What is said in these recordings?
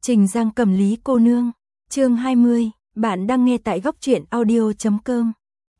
Trình Giang Cầm Lý cô nương, chương 20, bạn đang nghe tại góc truyện audio.com.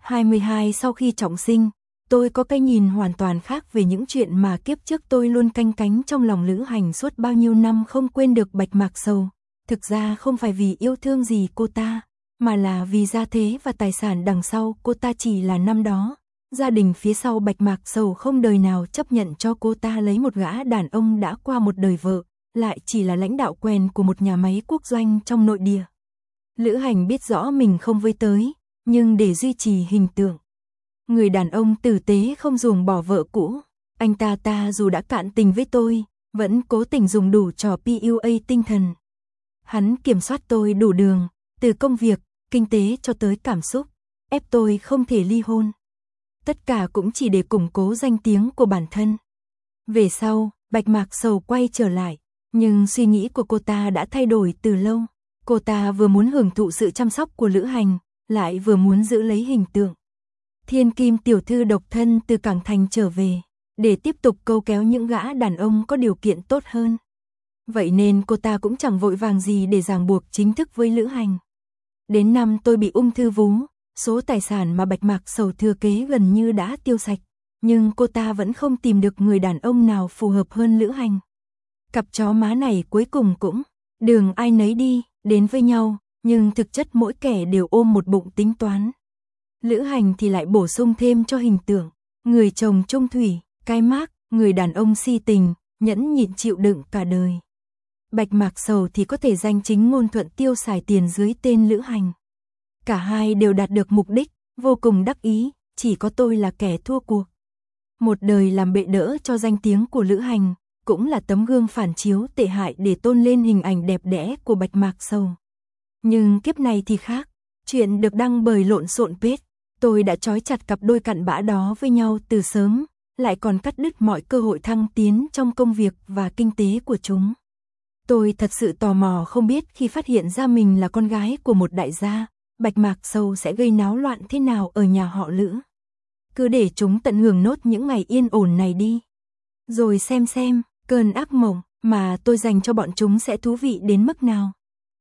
22 sau khi trọng sinh, tôi có cái nhìn hoàn toàn khác về những chuyện mà kiếp trước tôi luôn canh cánh trong lòng Lữ Hành suốt bao nhiêu năm không quên được Bạch Mạc Sầu. Thực ra không phải vì yêu thương gì cô ta, mà là vì gia thế và tài sản đằng sau cô ta chỉ là năm đó. Gia đình phía sau Bạch Mạc Sầu không đời nào chấp nhận cho cô ta lấy một gã đàn ông đã qua một đời vợ, lại chỉ là lãnh đạo quèn của một nhà máy quốc doanh trong nội địa. Lữ Hành biết rõ mình không với tới, nhưng để duy trì hình tượng người đàn ông tử tế không ruồng bỏ vợ cũ, anh ta dù đã cạn tình với tôi, vẫn cố tình dùng đủ trò PUA tinh thần. Hắn kiểm soát tôi đủ đường, từ công việc, kinh tế cho tới cảm xúc, ép tôi không thể ly hôn. Tất cả cũng chỉ để củng cố danh tiếng của bản thân. Về sau, Bạch Mạc Sầu quay trở lại, nhưng suy nghĩ của cô ta đã thay đổi từ lâu. Cô ta vừa muốn hưởng thụ sự chăm sóc của Lữ Hành, lại vừa muốn giữ lấy hình tượng thiên kim tiểu thư độc thân từ Cảng Thành trở về, để tiếp tục câu kéo những gã đàn ông có điều kiện tốt hơn. Vậy nên cô ta cũng chẳng vội vàng gì để ràng buộc chính thức với Lữ Hành. Đến năm tôi bị ung thư vú, số tài sản mà Bạch Mạc Sầu thừa kế gần như đã tiêu sạch, nhưng cô ta vẫn không tìm được người đàn ông nào phù hợp hơn Lữ Hành. Cặp chó má này cuối cùng cũng đường ai nấy đi, đến với nhau, nhưng thực chất mỗi kẻ đều ôm một bụng tính toán. Lữ Hành thì lại bổ sung thêm cho hình tượng người chồng trung thủy, cái mác, người đàn ông si tình, nhẫn nhịn chịu đựng cả đời. Bạch Mạc Sầu thì có thể danh chính ngôn thuận tiêu xài tiền dưới tên Lữ Hành. Cả hai đều đạt được mục đích, vô cùng đắc ý, chỉ có tôi là kẻ thua cuộc. Một đời làm bệ đỡ cho danh tiếng của Lữ Hành, cũng là tấm gương phản chiếu tệ hại để tôn lên hình ảnh đẹp đẽ của Bạch Mạc Sầu. Nhưng kiếp này thì khác, chuyện được đăng bởi lộn xộn page, tôi đã trói chặt cặp đôi cặn bã đó với nhau từ sớm, lại còn cắt đứt mọi cơ hội thăng tiến trong công việc và kinh tế của chúng. Tôi thật sự tò mò không biết khi phát hiện ra mình là con gái của một đại gia, Bạch Mạc Sầu sẽ gây náo loạn thế nào ở nhà họ Lữ. Cứ để chúng tận hưởng nốt những ngày yên ổn này đi, rồi xem cơn ác mộng mà tôi dành cho bọn chúng sẽ thú vị đến mức nào.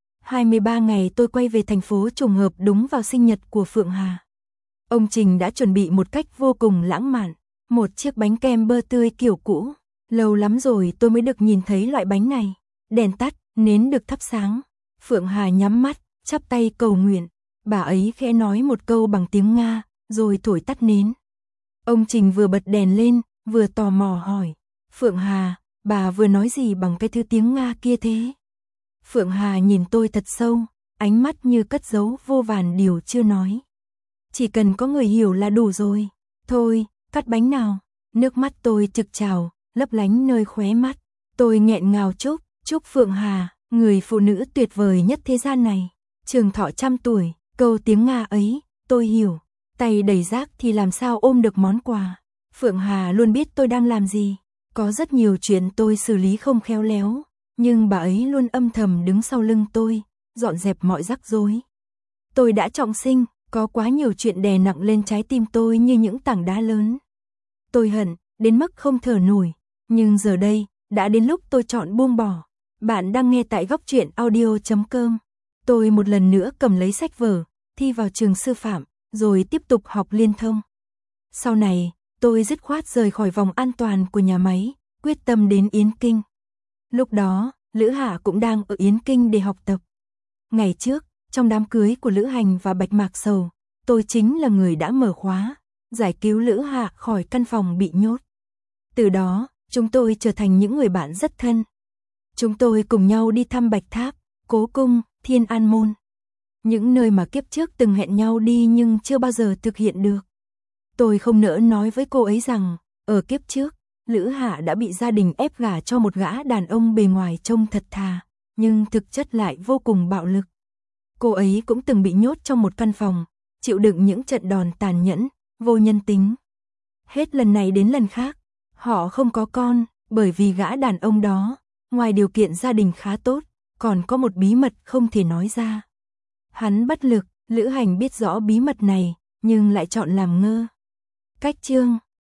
23 ngày tôi quay về thành phố trùng hợp đúng vào sinh nhật của Phượng Hà. Ông Trình đã chuẩn bị một cách vô cùng lãng mạn, một chiếc bánh kem bơ tươi kiểu cũ. Lâu lắm rồi tôi mới được nhìn thấy loại bánh này. Đèn tắt, nến được thắp sáng. Phượng Hà nhắm mắt, chắp tay cầu nguyện. Bà ấy khẽ nói một câu bằng tiếng Nga, rồi thổi tắt nến. Ông Trình vừa bật đèn lên, vừa tò mò hỏi. Phượng Hà, bà vừa nói gì bằng cái thứ tiếng Nga kia thế? Phượng Hà nhìn tôi thật sâu, ánh mắt như cất giấu vô vàn điều chưa nói. Chỉ cần có người hiểu là đủ rồi. Thôi, cắt bánh nào. Nước mắt tôi trực trào, lấp lánh nơi khóe mắt. Tôi nghẹn ngào chúc Phượng Hà, người phụ nữ tuyệt vời nhất thế gian này, trường thọ 100 tuổi. Câu tiếng Nga ấy, tôi hiểu. Tay đầy rác thì làm sao ôm được món quà. Phượng Hà luôn biết tôi đang làm gì. Có rất nhiều chuyện tôi xử lý không khéo léo, nhưng bà ấy luôn âm thầm đứng sau lưng tôi, dọn dẹp mọi rắc rối. Tôi đã trọng sinh, có quá nhiều chuyện đè nặng lên trái tim tôi như những tảng đá lớn. Tôi hận, đến mức không thở nổi, nhưng giờ đây, đã đến lúc tôi chọn buông bỏ. Bạn đang nghe tại góc truyện audio.com. Tôi một lần nữa cầm lấy sách vở, thi vào trường sư phạm, rồi tiếp tục học liên thông. Sau này, tôi dứt khoát rời khỏi vòng an toàn của nhà máy, quyết tâm đến Yến Kinh. Lúc đó, Lữ Hạ cũng đang ở Yến Kinh để học tập. Ngày trước, trong đám cưới của Lữ Hành và Bạch Mạc Sầu, tôi chính là người đã mở khóa, giải cứu Lữ Hạ khỏi căn phòng bị nhốt. Từ đó, chúng tôi trở thành những người bạn rất thân. Chúng tôi cùng nhau đi thăm Bạch Tháp, Cố Cung, Thiên An Môn. Những nơi mà kiếp trước từng hẹn nhau đi nhưng chưa bao giờ thực hiện được. Tôi không nỡ nói với cô ấy rằng, ở kiếp trước, Lữ Hạ đã bị gia đình ép gả cho một gã đàn ông bề ngoài trông thật thà, nhưng thực chất lại vô cùng bạo lực. Cô ấy cũng từng bị nhốt trong một căn phòng, chịu đựng những trận đòn tàn nhẫn, vô nhân tính. Hết lần này đến lần khác, họ không có con, bởi vì gã đàn ông đó, ngoài điều kiện gia đình khá tốt, còn có một bí mật không thể nói ra. Hắn bất lực, Lữ Hành biết rõ bí mật này, nhưng lại chọn làm ngơ. Cách chương